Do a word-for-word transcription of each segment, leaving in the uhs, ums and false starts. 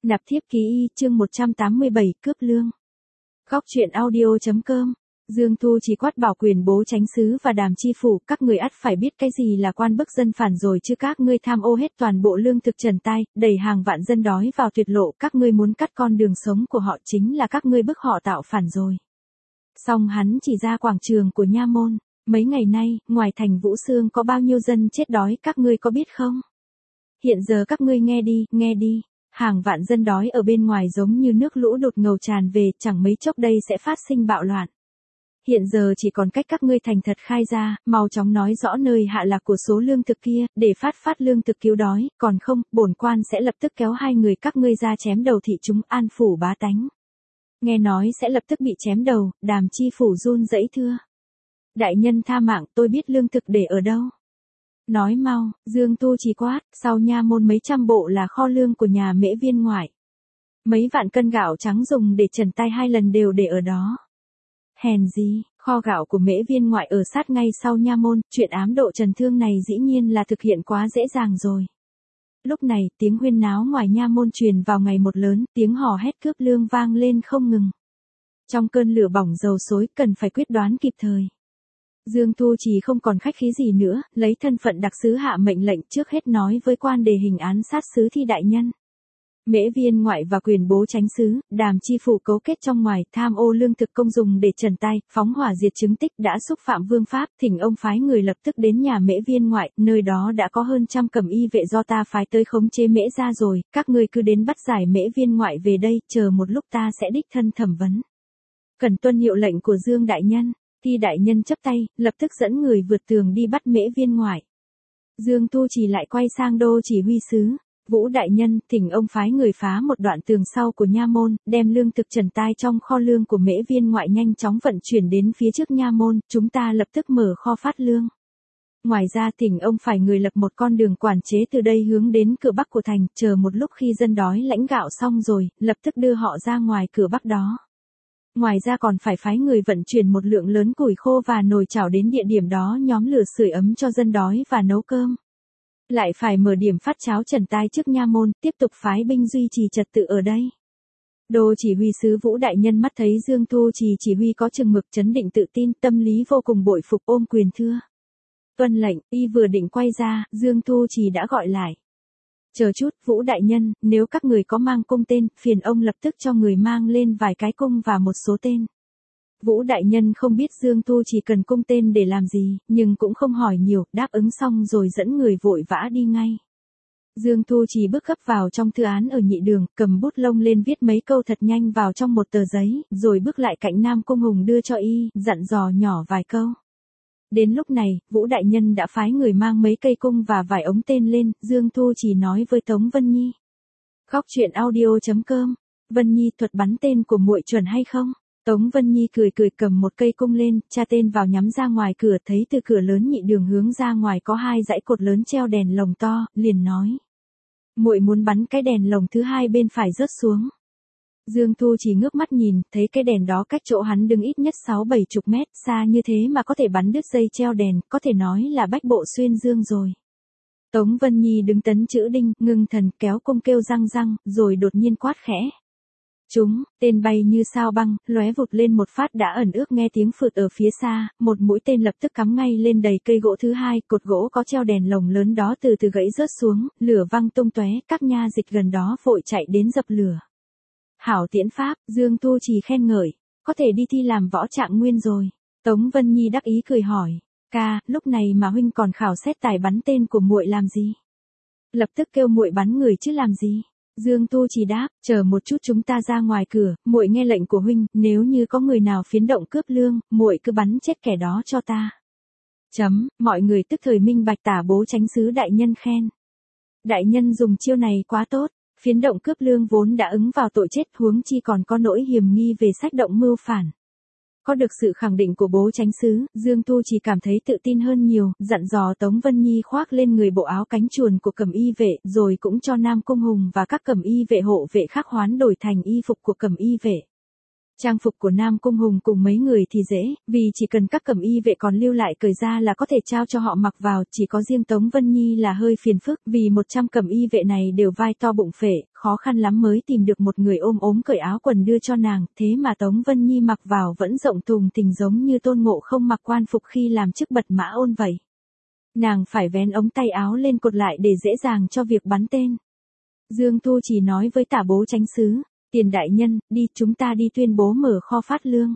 Nạp thiếp ký y, chương một trăm tám mươi bảy, cướp lương. Góc truyện audio.com. Dương Thu Chỉ quát bảo Quyền Bố Chánh Sứ và Đàm Chi Phủ, các người ắt phải biết cái gì là quan bức dân phản rồi chứ, các ngươi tham ô hết toàn bộ lương thực trần tay, đẩy hàng vạn dân đói vào tuyệt lộ, các ngươi muốn cắt con đường sống của họ, chính là các ngươi bức họ tạo phản rồi. Xong hắn chỉ ra quảng trường của Nha Môn, mấy ngày nay, ngoài thành Vũ Xương có bao nhiêu dân chết đói, các ngươi có biết không? Hiện giờ các ngươi nghe đi, nghe đi. Hàng vạn dân đói ở bên ngoài giống như nước lũ đột ngầu tràn về, chẳng mấy chốc đây sẽ phát sinh bạo loạn. Hiện giờ chỉ còn cách các ngươi thành thật khai ra, mau chóng nói rõ nơi hạ lạc của số lương thực kia, để phát phát lương thực cứu đói, còn không, bổn quan sẽ lập tức kéo hai người các ngươi ra chém đầu thị chúng, an phủ bá tánh. Nghe nói sẽ lập tức bị chém đầu, Đàm Chi Phủ run rẩy thưa. Đại nhân tha mạng, tôi biết lương thực để ở đâu. Nói mau, Dương Tu Chỉ quát, sau Nha Môn mấy trăm bộ là kho lương của nhà Mễ Viên ngoại. Mấy vạn cân gạo trắng dùng để trần tay hai lần đều để ở đó. Hèn gì, kho gạo của Mễ Viên ngoại ở sát ngay sau Nha Môn, chuyện ám độ trần thương này dĩ nhiên là thực hiện quá dễ dàng rồi. Lúc này, tiếng huyên náo ngoài Nha Môn truyền vào ngày một lớn, tiếng hò hét cướp lương vang lên không ngừng. Trong cơn lửa bỏng dầu sôi, cần phải quyết đoán kịp thời. Dương Thu Chỉ không còn khách khí gì nữa, lấy thân phận đặc sứ hạ mệnh lệnh, trước hết nói với quan đề hình án sát sứ Thi đại nhân. Mễ Viên ngoại và Quyền Bố Chánh Sứ, Đàm Chi Phủ cấu kết trong ngoài, tham ô lương thực công dùng để trần tay, phóng hỏa diệt chứng tích, đã xúc phạm vương pháp, thỉnh ông phái người lập tức đến nhà Mễ Viên ngoại, nơi đó đã có hơn trăm cẩm y vệ do ta phái tới khống chế Mễ gia rồi, các ngươi cứ đến bắt giải Mễ Viên ngoại về đây, chờ một lúc ta sẽ đích thân thẩm vấn. Cần tuân hiệu lệnh của Dương đại nhân. Thi đại nhân chấp tay, lập tức dẫn người vượt tường đi bắt Mễ Viên ngoại. Dương Tu Chỉ lại quay sang Đô chỉ huy sứ. Vũ đại nhân, thỉnh ông phái người phá một đoạn tường sau của Nha Môn, đem lương thực trần tai trong kho lương của Mễ Viên ngoại nhanh chóng vận chuyển đến phía trước Nha Môn, chúng ta lập tức mở kho phát lương. Ngoài ra thỉnh ông phải người lập một con đường quản chế từ đây hướng đến cửa bắc của thành, chờ một lúc khi dân đói lãnh gạo xong rồi, lập tức đưa họ ra ngoài cửa bắc đó. Ngoài ra còn phải phái người vận chuyển một lượng lớn củi khô và nồi chảo đến địa điểm đó nhóm lửa sưởi ấm cho dân đói và nấu cơm. Lại phải mở điểm phát cháo trần tai trước Nha Môn, tiếp tục phái binh duy trì trật tự ở đây. Đô chỉ huy sứ Vũ đại nhân mắt thấy Dương Thu Chỉ chỉ huy có chừng mực trấn định tự tin, tâm lý vô cùng bội phục, ôm quyền thưa. Tuân lệnh, y vừa định quay ra, Dương Thu Chỉ đã gọi lại. Chờ chút, Vũ đại nhân, nếu các người có mang cung tên, phiền ông lập tức cho người mang lên vài cái cung và một số tên. Vũ đại nhân không biết Dương Thu chỉ cần cung tên để làm gì, nhưng cũng không hỏi nhiều, đáp ứng xong rồi dẫn người vội vã đi ngay. Dương Thu chỉ bước gấp vào trong thư án ở nhị đường, cầm bút lông lên viết mấy câu thật nhanh vào trong một tờ giấy, rồi bước lại cạnh Nam Cung Hùng đưa cho y, dặn dò nhỏ vài câu. Đến lúc này, Vũ đại nhân đã phái người mang mấy cây cung và vài ống tên lên, Dương Thu chỉ nói với Tống Vân Nhi. Góc truyện audio.com. Vân Nhi, thuật bắn tên của muội chuẩn hay không? Tống Vân Nhi cười cười cầm một cây cung lên, tra tên vào nhắm ra ngoài cửa, thấy từ cửa lớn nhị đường hướng ra ngoài có hai dãy cột lớn treo đèn lồng to, liền nói. Muội muốn bắn cái đèn lồng thứ hai bên phải rớt xuống. Dương Thu chỉ ngước mắt nhìn, thấy cái đèn đó cách chỗ hắn đứng ít nhất sáu bảy chục mét, xa như thế mà có thể bắn đứt dây treo đèn, có thể nói là bách bộ xuyên dương rồi. Tống Vân Nhi đứng tấn chữ đinh, ngưng thần kéo cung kêu răng răng, rồi đột nhiên quát khẽ. Chúng, tên bay như sao băng, lóe vụt lên một phát đã ẩn ước nghe tiếng phượt ở phía xa, một mũi tên lập tức cắm ngay lên đầy cây gỗ thứ hai, cột gỗ có treo đèn lồng lớn đó từ từ gãy rớt xuống, lửa văng tung tóe, các nha dịch gần đó vội chạy đến dập lửa. Hảo tiễn pháp, Dương Thu chỉ khen ngợi, có thể đi thi làm võ trạng nguyên rồi. Tống Vân Nhi đắc ý cười hỏi, ca, lúc này mà huynh còn khảo xét tài bắn tên của muội làm gì? Lập tức kêu muội bắn người chứ làm gì? Dương Tu chỉ đáp, chờ một chút chúng ta ra ngoài cửa, muội nghe lệnh của huynh, nếu như có người nào phiến động cướp lương, muội cứ bắn chết kẻ đó cho ta. Chấm, mọi người tức thời minh bạch tả bố chánh sứ đại nhân khen. Đại nhân dùng chiêu này quá tốt, phiến động cướp lương vốn đã ứng vào tội chết, huống chi còn có nỗi hiềm nghi về sách động mưu phản. Có được sự khẳng định của bố chánh sứ, Dương Thu chỉ cảm thấy tự tin hơn nhiều, dặn dò Tống Vân Nhi khoác lên người bộ áo cánh chuồn của cẩm y vệ, rồi cũng cho Nam Cung Hùng và các cẩm y vệ hộ vệ khác hoán đổi thành y phục của cẩm y vệ. Trang phục của Nam Cung Hùng cùng mấy người thì dễ, vì chỉ cần các cẩm y vệ còn lưu lại cởi ra là có thể trao cho họ mặc vào, chỉ có riêng Tống Vân Nhi là hơi phiền phức, vì một trăm cẩm y vệ này đều vai to bụng phệ, khó khăn lắm mới tìm được một người ôm ốm cởi áo quần đưa cho nàng, thế mà Tống Vân Nhi mặc vào vẫn rộng thùng thình giống như Tôn Ngộ Không mặc quan phục khi làm chức bật mã ôn vậy. Nàng phải vén ống tay áo lên cột lại để dễ dàng cho việc bắn tên. Dương Thu chỉ nói với Tả Bố Chánh Sứ, Tiền đại nhân, đi, chúng ta đi tuyên bố mở kho phát lương.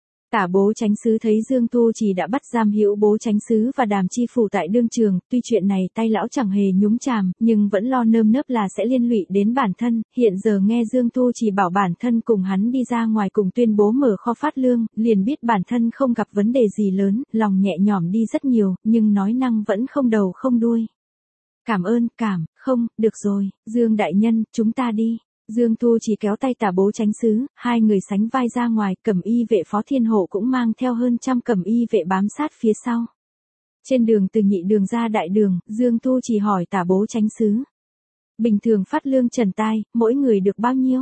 Tả Bố Chánh Sứ thấy Dương Thu chỉ đã bắt giam Hữu Bố Chánh Sứ và Đàm Chi Phủ tại đương trường, tuy chuyện này tay lão chẳng hề nhúng chàm, nhưng vẫn lo nơm nớp là sẽ liên lụy đến bản thân, hiện giờ nghe Dương Thu chỉ bảo bản thân cùng hắn đi ra ngoài cùng tuyên bố mở kho phát lương, liền biết bản thân không gặp vấn đề gì lớn, lòng nhẹ nhõm đi rất nhiều, nhưng nói năng vẫn không đầu không đuôi. Cảm ơn, cảm, không, được rồi, Dương đại nhân, chúng ta đi. Dương Thu chỉ kéo tay Tả Bố Chánh Sứ, hai người sánh vai ra ngoài, cẩm y vệ Phó Thiên Hộ cũng mang theo hơn trăm cẩm y vệ bám sát phía sau. Trên đường từ nhị đường ra đại đường, Dương Thu chỉ hỏi Tả Bố Chánh Sứ. Bình thường phát lương trần tai, mỗi người được bao nhiêu?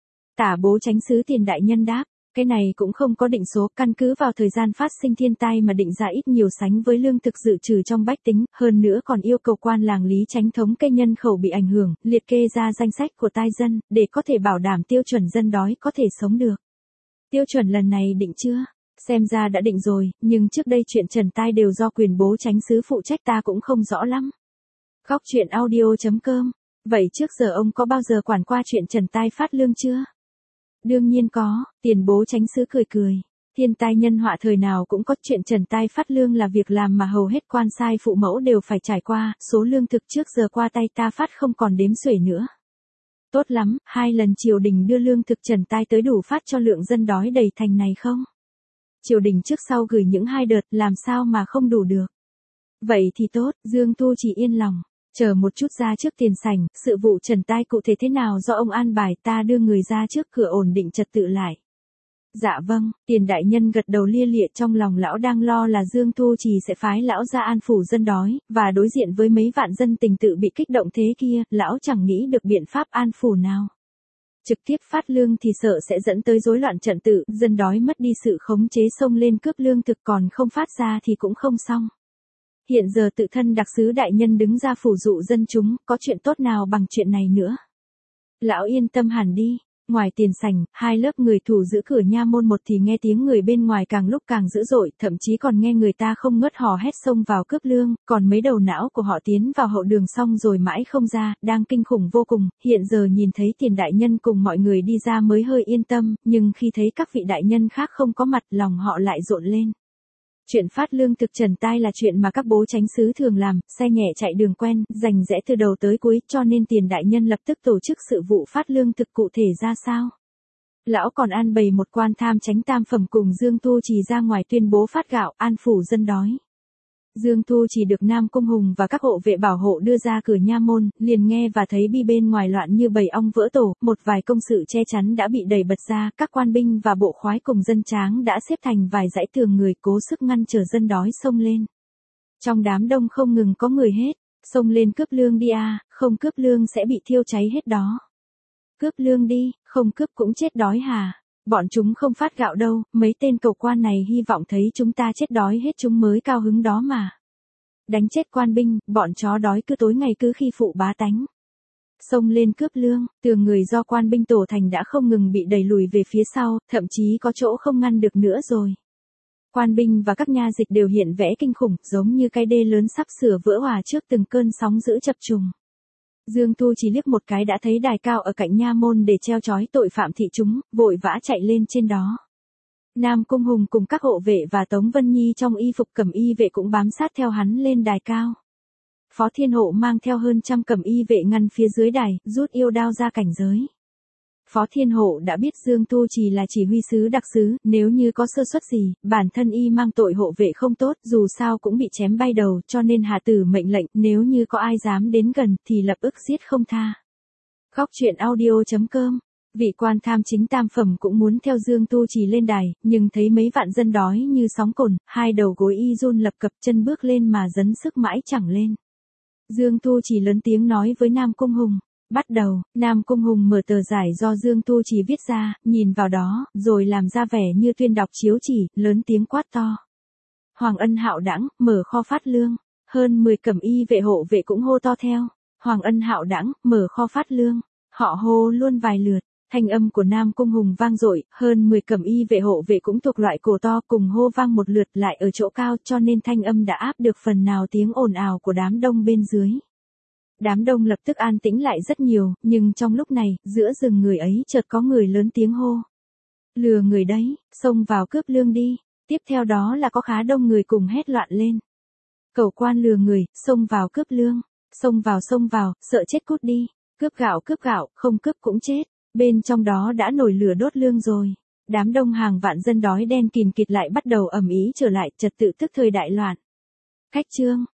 Tả Bố Chánh Sứ Tiền đại nhân đáp. Cái này cũng không có định số, căn cứ vào thời gian phát sinh thiên tai mà định ra ít nhiều sánh với lương thực dự trừ trong bách tính, hơn nữa còn yêu cầu quan làng lý chánh thống kê nhân khẩu bị ảnh hưởng, liệt kê ra danh sách của tai dân, để có thể bảo đảm tiêu chuẩn dân đói có thể sống được. Tiêu chuẩn lần này định chưa? Xem ra đã định rồi, nhưng trước đây chuyện trần tai đều do quyền bố chánh sứ phụ trách ta cũng không rõ lắm. Góc truyện audio chấm com. Vậy trước giờ ông có bao giờ quản qua chuyện trần tai phát lương chưa? Đương nhiên có, Tiền bố chánh sứ cười cười. Thiên tai nhân họa thời nào cũng có, chuyện trần tai phát lương là việc làm mà hầu hết quan sai phụ mẫu đều phải trải qua, số lương thực trước giờ qua tay ta phát không còn đếm xuể nữa. Tốt lắm, hai lần triều đình đưa lương thực trần tai tới đủ phát cho lượng dân đói đầy thành này không? Triều đình trước sau gửi những hai đợt, làm sao mà không đủ được? Vậy thì tốt, Dương Thu chỉ yên lòng. Chờ một chút ra trước tiền sảnh, sự vụ trần tai cụ thể thế nào do ông an bài, ta đưa người ra trước cửa ổn định trật tự lại. Dạ vâng, Tiền đại nhân gật đầu lia lịa, trong lòng lão đang lo là Dương Thu Trì sẽ phái lão ra an phủ dân đói, và đối diện với mấy vạn dân tình tự bị kích động thế kia, lão chẳng nghĩ được biện pháp an phủ nào. Trực tiếp phát lương thì sợ sẽ dẫn tới rối loạn trật tự, dân đói mất đi sự khống chế xông lên cướp lương thực, còn không phát ra thì cũng không xong. Hiện giờ tự thân đặc sứ đại nhân đứng ra phủ dụ dân chúng, có chuyện tốt nào bằng chuyện này nữa. Lão yên tâm hẳn đi. Ngoài tiền sảnh, hai lớp người thủ giữ cửa nha môn, một thì nghe tiếng người bên ngoài càng lúc càng dữ dội, thậm chí còn nghe người ta không ngớt hò hét xông vào cướp lương, còn mấy đầu não của họ tiến vào hậu đường xong rồi mãi không ra, đang kinh khủng vô cùng. Hiện giờ nhìn thấy Tiền đại nhân cùng mọi người đi ra mới hơi yên tâm, nhưng khi thấy các vị đại nhân khác không có mặt, lòng họ lại rộn lên. Chuyện phát lương thực trần tai là chuyện mà các bố chánh sứ thường làm, xe nhẹ chạy đường quen, rành rẽ từ đầu tới cuối, cho nên Tiền đại nhân lập tức tổ chức sự vụ phát lương thực cụ thể ra sao. Lão còn an bày một quan tham chánh tam phẩm cùng Dương Thu Trì ra ngoài tuyên bố phát gạo, an phủ dân đói. Dương Thu Trì được Nam Cung Hùng và các hộ vệ bảo hộ đưa ra cửa nha môn, liền nghe và thấy bi bên ngoài loạn như bầy ong vỡ tổ, một vài công sự che chắn đã bị đẩy bật ra, các quan binh và bộ khoái cùng dân tráng đã xếp thành vài dãy tường người cố sức ngăn trở dân đói xông lên. Trong đám đông không ngừng có người hét, xông lên cướp lương đi à, không cướp lương sẽ bị thiêu cháy hết đó. Cướp lương đi, không cướp cũng chết đói hà. Bọn chúng không phát gạo đâu, mấy tên cầu quan này hy vọng thấy chúng ta chết đói hết chúng mới cao hứng đó mà. Đánh chết quan binh, bọn chó đói cứ tối ngày cứ khi phụ bá tánh. Xông lên cướp lương, tường người do quan binh tổ thành đã không ngừng bị đẩy lùi về phía sau, thậm chí có chỗ không ngăn được nữa rồi. Quan binh và các nha dịch đều hiện vẻ kinh khủng, giống như cái đê lớn sắp sửa vỡ hòa trước từng cơn sóng dữ chập trùng. Dương Thu chỉ liếc một cái đã thấy đài cao ở cạnh nha môn để treo trói tội phạm thị chúng, vội vã chạy lên trên đó. Nam Cung Hùng cùng các hộ vệ và Tống Vân Nhi trong y phục cẩm y vệ cũng bám sát theo hắn lên đài cao. Phó Thiên Hộ mang theo hơn trăm cẩm y vệ ngăn phía dưới đài, rút yêu đao ra cảnh giới. Phó Thiên Hộ đã biết Dương Thu Trì là chỉ huy sứ đặc sứ, nếu như có sơ suất gì, bản thân y mang tội hộ vệ không tốt, dù sao cũng bị chém bay đầu, cho nên hạ tử mệnh lệnh, nếu như có ai dám đến gần, thì lập ức giết không tha. Góc truyện audio chấm com. Vị quan tham chính tam phẩm cũng muốn theo Dương Thu Trì lên đài, nhưng thấy mấy vạn dân đói như sóng cồn, hai đầu gối y run lập cập, chân bước lên mà dấn sức mãi chẳng lên. Dương Thu Trì lớn tiếng nói với Nam Cung Hùng, Bắt đầu, Nam Cung Hùng mở tờ giải do Dương Tu Trì viết ra, nhìn vào đó, rồi làm ra vẻ như tuyên đọc chiếu chỉ, lớn tiếng quát to. Hoàng Ân hạo đãng, mở kho phát lương. Hơn mười cẩm y vệ hộ vệ cũng hô to theo. Hoàng Ân hạo đãng, mở kho phát lương. Họ hô luôn vài lượt. Thanh âm của Nam Cung Hùng vang dội, hơn mười cẩm y vệ hộ vệ cũng thuộc loại cổ to cùng hô vang một lượt lại ở chỗ cao, cho nên thanh âm đã áp được phần nào tiếng ồn ào của đám đông bên dưới. Đám đông lập tức an tĩnh lại rất nhiều, nhưng trong lúc này, giữa rừng người ấy chợt có người lớn tiếng hô. Lừa người đấy, xông vào cướp lương đi. Tiếp theo đó là có khá đông người cùng hét loạn lên. Cẩu quan lừa người, xông vào cướp lương. Xông vào xông vào, sợ chết cút đi. Cướp gạo cướp gạo, không cướp cũng chết. Bên trong đó đã nổi lửa đốt lương rồi. Đám đông hàng vạn dân đói đen kìm kịt lại bắt đầu ầm ĩ trở lại, trật tự tức thời đại loạn. Khách trương,